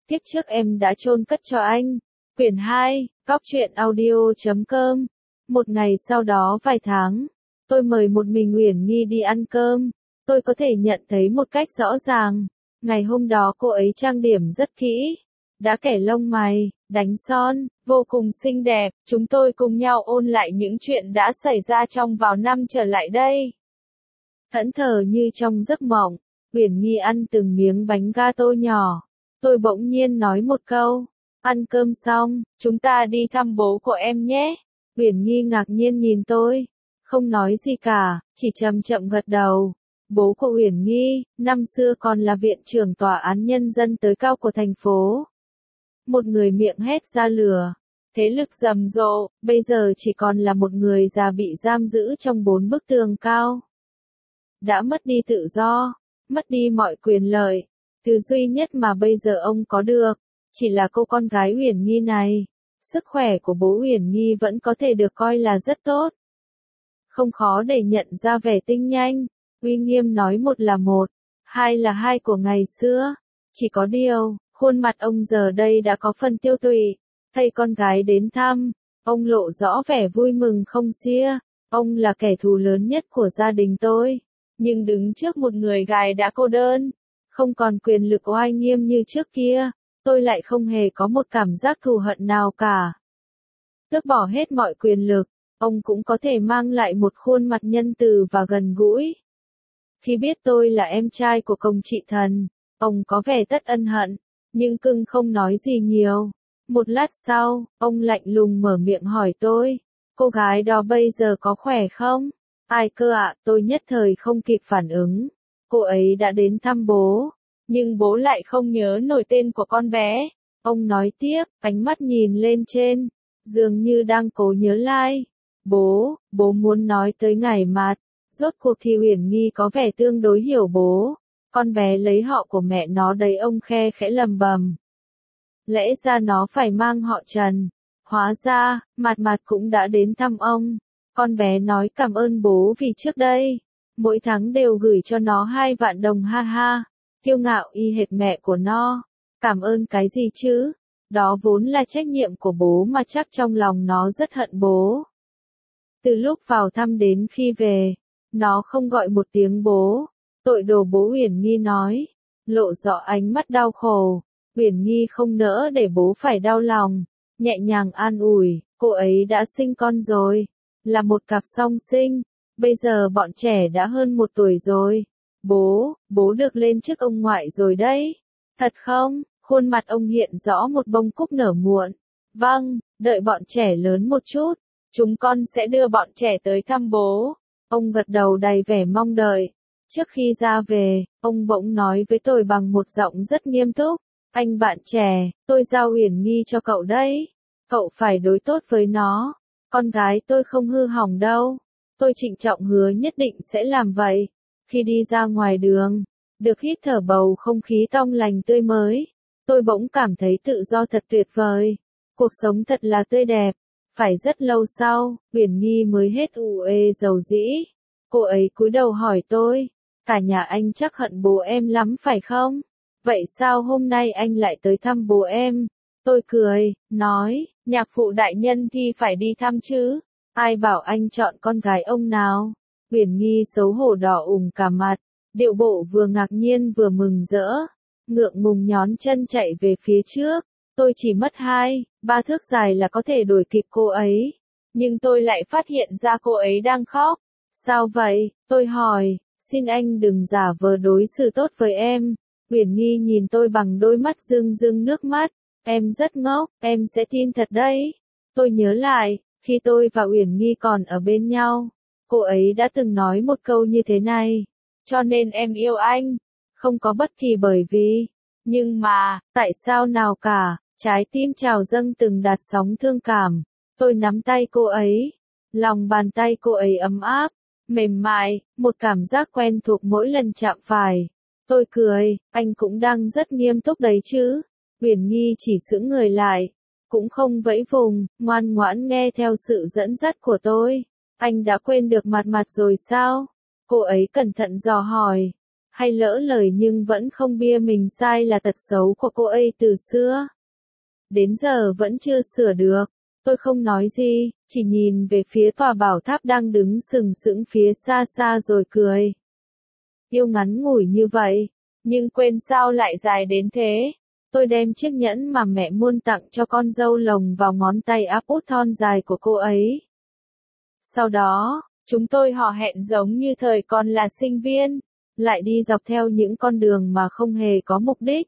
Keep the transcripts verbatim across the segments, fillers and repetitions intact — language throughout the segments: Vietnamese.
kiếp trước em đã chôn cất cho anh. Quyển hai, Góc truyện audio chấm com. Một ngày sau đó vài tháng, tôi mời một mình Uyển Nhi đi ăn cơm. Tôi có thể nhận thấy một cách rõ ràng, ngày hôm đó cô ấy trang điểm rất kỹ, đã kẻ lông mày, đánh son, vô cùng xinh đẹp. Chúng tôi cùng nhau ôn lại những chuyện đã xảy ra trong vài năm trở lại đây. Thẫn thờ như trong giấc mộng, Uyển Nhi ăn từng miếng bánh gato nhỏ. Tôi bỗng nhiên nói một câu, ăn cơm xong, chúng ta đi thăm bố của em nhé. Uyển Nhi ngạc nhiên nhìn tôi, không nói gì cả, chỉ chậm chậm gật đầu. Bố của Uyển Nhi, năm xưa còn là viện trưởng tòa án nhân dân tối cao của thành phố. Một người miệng hét ra lửa, thế lực rầm rộ, bây giờ chỉ còn là một người già bị giam giữ trong bốn bức tường cao. Đã mất đi tự do, mất đi mọi quyền lợi, thứ duy nhất mà bây giờ ông có được, chỉ là cô con gái Uyển Nhi này. Sức khỏe của bố Uyển Nhi vẫn có thể được coi là rất tốt. Không khó để nhận ra vẻ tinh nhanh, uy nghiêm nói một là một, hai là hai của ngày xưa. Chỉ có điều, khuôn mặt ông giờ đây đã có phần tiêu tụy. Thấy con gái đến thăm, ông lộ rõ vẻ vui mừng không xiết. Ông là kẻ thù lớn nhất của gia đình tôi, nhưng đứng trước một người gái đã cô đơn, không còn quyền lực oai nghiêm như trước kia, tôi lại không hề có một cảm giác thù hận nào cả. Tước bỏ hết mọi quyền lực, ông cũng có thể mang lại một khuôn mặt nhân từ và gần gũi. Khi biết tôi là em trai của công trị thần, ông có vẻ tất ân hận, nhưng cưng không nói gì nhiều. Một lát sau, ông lạnh lùng mở miệng hỏi tôi, cô gái đó bây giờ có khỏe không? Ai cơ ạ, tôi nhất thời không kịp phản ứng. Cô ấy đã đến thăm bố, nhưng bố lại không nhớ nổi tên của con bé. Ông nói tiếp, ánh mắt nhìn lên trên, dường như đang cố nhớ lại. Bố, bố muốn nói tới ngày mặt. Rốt cuộc thì Uyển Nhi có vẻ tương đối hiểu bố. Con bé lấy họ của mẹ nó đấy, ông khe khẽ lầm bầm. Lẽ ra nó phải mang họ Trần. Hóa ra, Mạt Mạt cũng đã đến thăm ông. Con bé nói cảm ơn bố vì trước đây, mỗi tháng đều gửi cho nó hai vạn đồng ha ha. Kiêu ngạo y hệt mẹ của nó. Cảm ơn cái gì chứ? Đó vốn là trách nhiệm của bố mà chắc trong lòng nó rất hận bố. Từ lúc vào thăm đến khi về, nó không gọi một tiếng bố. Tội đồ bố, Uyển Nhi nói, lộ rõ ánh mắt đau khổ. Uyển Nhi không nỡ để bố phải đau lòng, nhẹ nhàng an ủi, cô ấy đã sinh con rồi, là một cặp song sinh, bây giờ bọn trẻ đã hơn một tuổi rồi. Bố, bố được lên chức ông ngoại rồi đấy. Thật không? Khuôn mặt ông hiện rõ một bông cúc nở muộn. Vâng, đợi bọn trẻ lớn một chút, chúng con sẽ đưa bọn trẻ tới thăm bố. Ông gật đầu đầy vẻ mong đợi. Trước khi ra về, ông bỗng nói với tôi bằng một giọng rất nghiêm túc. Anh bạn trẻ, tôi giao Uyển Nhi cho cậu đấy. Cậu phải đối tốt với nó. Con gái tôi không hư hỏng đâu. Tôi trịnh trọng hứa nhất định sẽ làm vậy. Khi đi ra ngoài đường, được hít thở bầu không khí trong lành tươi mới, tôi bỗng cảm thấy tự do thật tuyệt vời. Cuộc sống thật là tươi đẹp. Phải rất lâu sau, Uyển Nhi mới hết ủ ê dầu dĩ. Cô ấy cúi đầu hỏi tôi, cả nhà anh chắc hận bố em lắm phải không? Vậy sao hôm nay anh lại tới thăm bố em? Tôi cười, nói, nhạc phụ đại nhân thì phải đi thăm chứ. Ai bảo anh chọn con gái ông nào? Uyển Nhi xấu hổ đỏ ửng cả mặt, điệu bộ vừa ngạc nhiên vừa mừng rỡ, ngượng ngùng nhón chân chạy về phía trước. Tôi chỉ mất hai, ba thước dài là có thể đuổi kịp cô ấy, nhưng tôi lại phát hiện ra cô ấy đang khóc. Sao vậy? Tôi hỏi, xin anh đừng giả vờ đối xử tốt với em. Uyển Nhi nhìn tôi bằng đôi mắt rưng rưng nước mắt, em rất ngốc, em sẽ tin thật đấy. Tôi nhớ lại, khi tôi và Uyển Nhi còn ở bên nhau, cô ấy đã từng nói một câu như thế này, cho nên em yêu anh, không có bất kỳ bởi vì, nhưng mà, tại sao nào cả, trái tim trào dâng từng đợt sóng thương cảm. Tôi nắm tay cô ấy, lòng bàn tay cô ấy ấm áp, mềm mại, một cảm giác quen thuộc mỗi lần chạm phải. Tôi cười, anh cũng đang rất nghiêm túc đấy chứ. Uyển Nhi chỉ sững người lại, cũng không vẫy vùng, ngoan ngoãn nghe theo sự dẫn dắt của tôi. Anh đã quên được Mạt Mạt rồi sao? Cô ấy cẩn thận dò hỏi. hay lỡ lời nhưng vẫn không bia mình sai là tật xấu của cô ấy từ xưa. Đến giờ vẫn chưa sửa được. Tôi không nói gì, chỉ nhìn về phía tòa bảo tháp đang đứng sừng sững phía xa xa rồi cười. Yêu ngắn ngủi như vậy, nhưng quên sao lại dài đến thế. Tôi đem chiếc nhẫn mà mẹ muôn tặng cho con dâu lồng vào ngón tay áp út thon dài của cô ấy. Sau đó, chúng tôi hò hẹn giống như thời còn là sinh viên, lại đi dọc theo những con đường mà không hề có mục đích.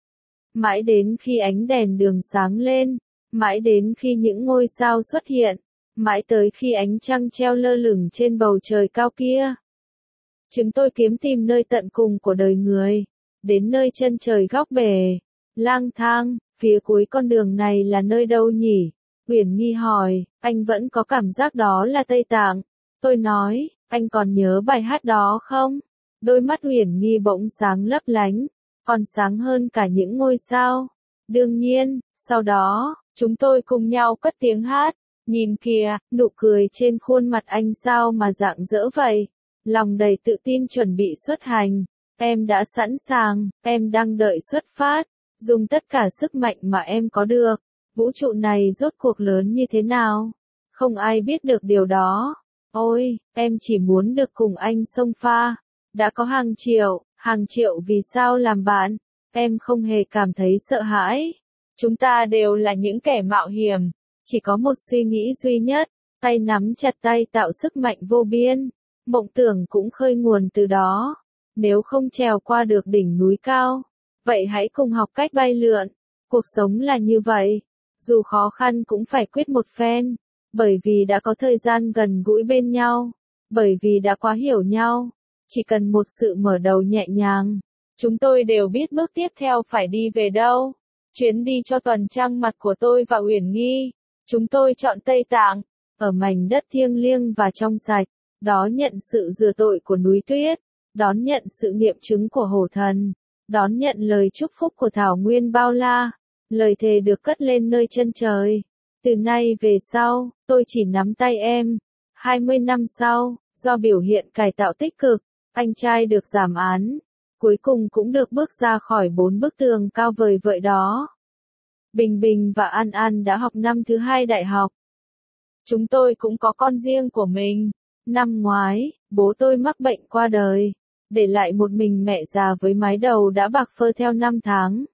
Mãi đến khi ánh đèn đường sáng lên, mãi đến khi những ngôi sao xuất hiện, mãi tới khi ánh trăng treo lơ lửng trên bầu trời cao kia. Chúng tôi kiếm tìm nơi tận cùng của đời người, đến nơi chân trời góc bể, lang thang, phía cuối con đường này là nơi đâu nhỉ? Uyển Nhi hỏi, anh vẫn có cảm giác đó là Tây Tạng. Tôi nói, anh còn nhớ bài hát đó không? Đôi mắt Uyển Nhi bỗng sáng lấp lánh, còn sáng hơn cả những ngôi sao. Đương nhiên, sau đó, chúng tôi cùng nhau cất tiếng hát. Nhìn kìa, nụ cười trên khuôn mặt anh sao mà rạng rỡ vậy. Lòng đầy tự tin chuẩn bị xuất hành. Em đã sẵn sàng, em đang đợi xuất phát. Dùng tất cả sức mạnh mà em có được. Vũ trụ này rốt cuộc lớn như thế nào? Không ai biết được điều đó. Ôi, em chỉ muốn được cùng anh xông pha. Đã có hàng triệu, hàng triệu vì sao làm bạn. Em không hề cảm thấy sợ hãi. Chúng ta đều là những kẻ mạo hiểm. Chỉ có một suy nghĩ duy nhất. Tay nắm chặt tay tạo sức mạnh vô biên. Mộng tưởng cũng khơi nguồn từ đó. Nếu không trèo qua được đỉnh núi cao, vậy hãy cùng học cách bay lượn. Cuộc sống là như vậy. Dù khó khăn cũng phải quyết một phen. Bởi vì đã có thời gian gần gũi bên nhau. Bởi vì đã quá hiểu nhau. Chỉ cần một sự mở đầu nhẹ nhàng. Chúng tôi đều biết bước tiếp theo phải đi về đâu. Chuyến đi cho tuần trăng mật của tôi và Uyển Nhi. Chúng tôi chọn Tây Tạng. Ở mảnh đất thiêng liêng và trong sạch. Đó nhận sự rửa tội của núi tuyết. Đón nhận sự nghiệm chứng của hổ thần. Đón nhận lời chúc phúc của thảo nguyên bao la. Lời thề được cất lên nơi chân trời. Từ nay về sau, tôi chỉ nắm tay em. hai mươi năm sau, do biểu hiện cải tạo tích cực, anh trai được giảm án. Cuối cùng cũng được bước ra khỏi bốn bức tường cao vời vợi đó. Bình Bình và An An đã học năm thứ hai đại học. Chúng tôi cũng có con riêng của mình. Năm ngoái, bố tôi mắc bệnh qua đời. Để lại một mình mẹ già với mái đầu đã bạc phơ theo năm tháng.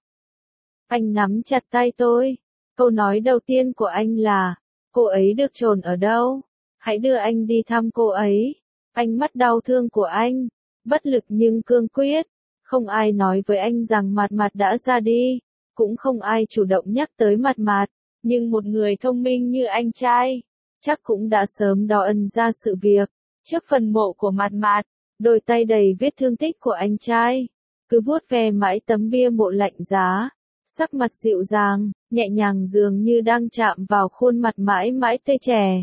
Anh nắm chặt tay tôi. Câu nói đầu tiên của anh là, cô ấy được chôn ở đâu? Hãy đưa anh đi thăm cô ấy. Ánh mắt đau thương của anh, bất lực nhưng cương quyết. Không ai nói với anh rằng Mạt Mạt đã ra đi. Cũng không ai chủ động nhắc tới Mạt Mạt. Nhưng một người thông minh như anh trai, chắc cũng đã sớm đo ân ra sự việc. Trước phần mộ của Mạt Mạt, đôi tay đầy vết thương tích của anh trai, cứ vuốt ve mãi tấm bia mộ lạnh giá. Sắc mặt dịu dàng, nhẹ nhàng dường như đang chạm vào khuôn mặt mãi mãi tê trẻ.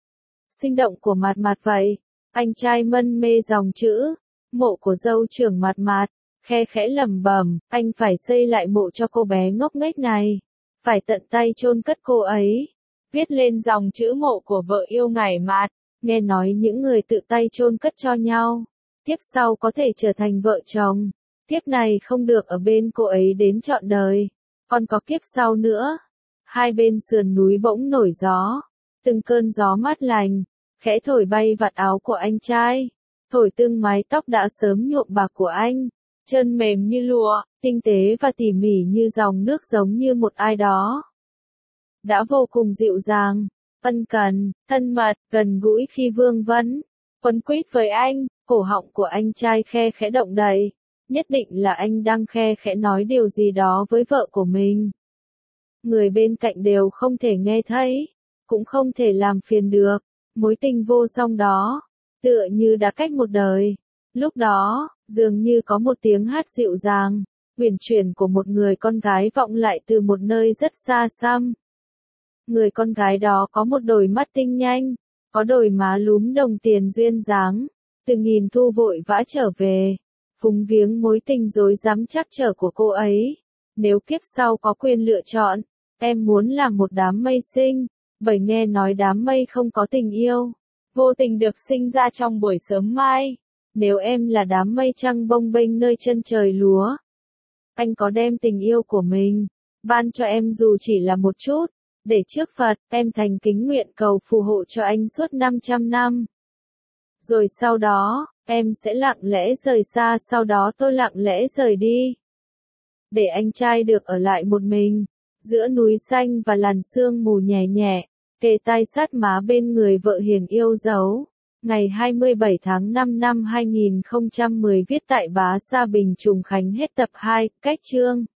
Sinh động của Mạt Mạt vậy. Anh trai mân mê dòng chữ. Mộ của dâu trưởng Mạt Mạt. Khe khẽ lẩm bẩm, anh phải xây lại mộ cho cô bé ngốc nghếch này. Phải tận tay chôn cất cô ấy. Viết lên dòng chữ mộ của vợ yêu ngày Mạt. Nghe nói những người tự tay chôn cất cho nhau. Tiếp sau có thể trở thành vợ chồng. Tiếp này không được ở bên cô ấy đến trọn đời. Còn có kiếp sau nữa. Hai bên sườn núi bỗng nổi gió. Từng cơn gió mát lành, khẽ thổi bay vạt áo của anh trai. Thổi từng mái tóc đã sớm nhuộm bạc của anh. Chân mềm như lụa, tinh tế và tỉ mỉ như dòng nước giống như một ai đó. Đã vô cùng dịu dàng, ân cần, thân mật, gần gũi khi vương vấn. Quấn quýt với anh, cổ họng của anh trai khe khẽ động đậy. Nhất định là anh đang khe khẽ nói điều gì đó với vợ của mình. Người bên cạnh đều không thể nghe thấy, cũng không thể làm phiền được. Mối tình vô song đó, tựa như đã cách một đời. Lúc đó, dường như có một tiếng hát dịu dàng, uyển chuyển của một người con gái vọng lại từ một nơi rất xa xăm. Người con gái đó có một đôi mắt tinh nhanh, có đôi má lúm đồng tiền duyên dáng, từ nghìn thu vội vã trở về, phúng viếng mối tình dối dám chắc trở của cô ấy. Nếu kiếp sau có quyền lựa chọn, em muốn làm một đám mây sinh, bởi nghe nói đám mây không có tình yêu, vô tình được sinh ra trong buổi sớm mai. Nếu em là đám mây trăng bông bênh nơi chân trời lúa, anh có đem tình yêu của mình ban cho em dù chỉ là một chút, để trước Phật, em thành kính nguyện cầu phù hộ cho anh suốt năm trăm năm. Rồi sau đó, em sẽ lặng lẽ rời xa, sau đó tôi lặng lẽ rời đi. Để anh trai được ở lại một mình, giữa núi xanh và làn sương mù nhẹ nhẹ, kề tai sát má bên người vợ hiền yêu dấu. Ngày hai mươi bảy tháng năm năm hai nghìn không trăm mười viết tại Bá Sa Bình Trùng Khánh hết tập hai, cách chương.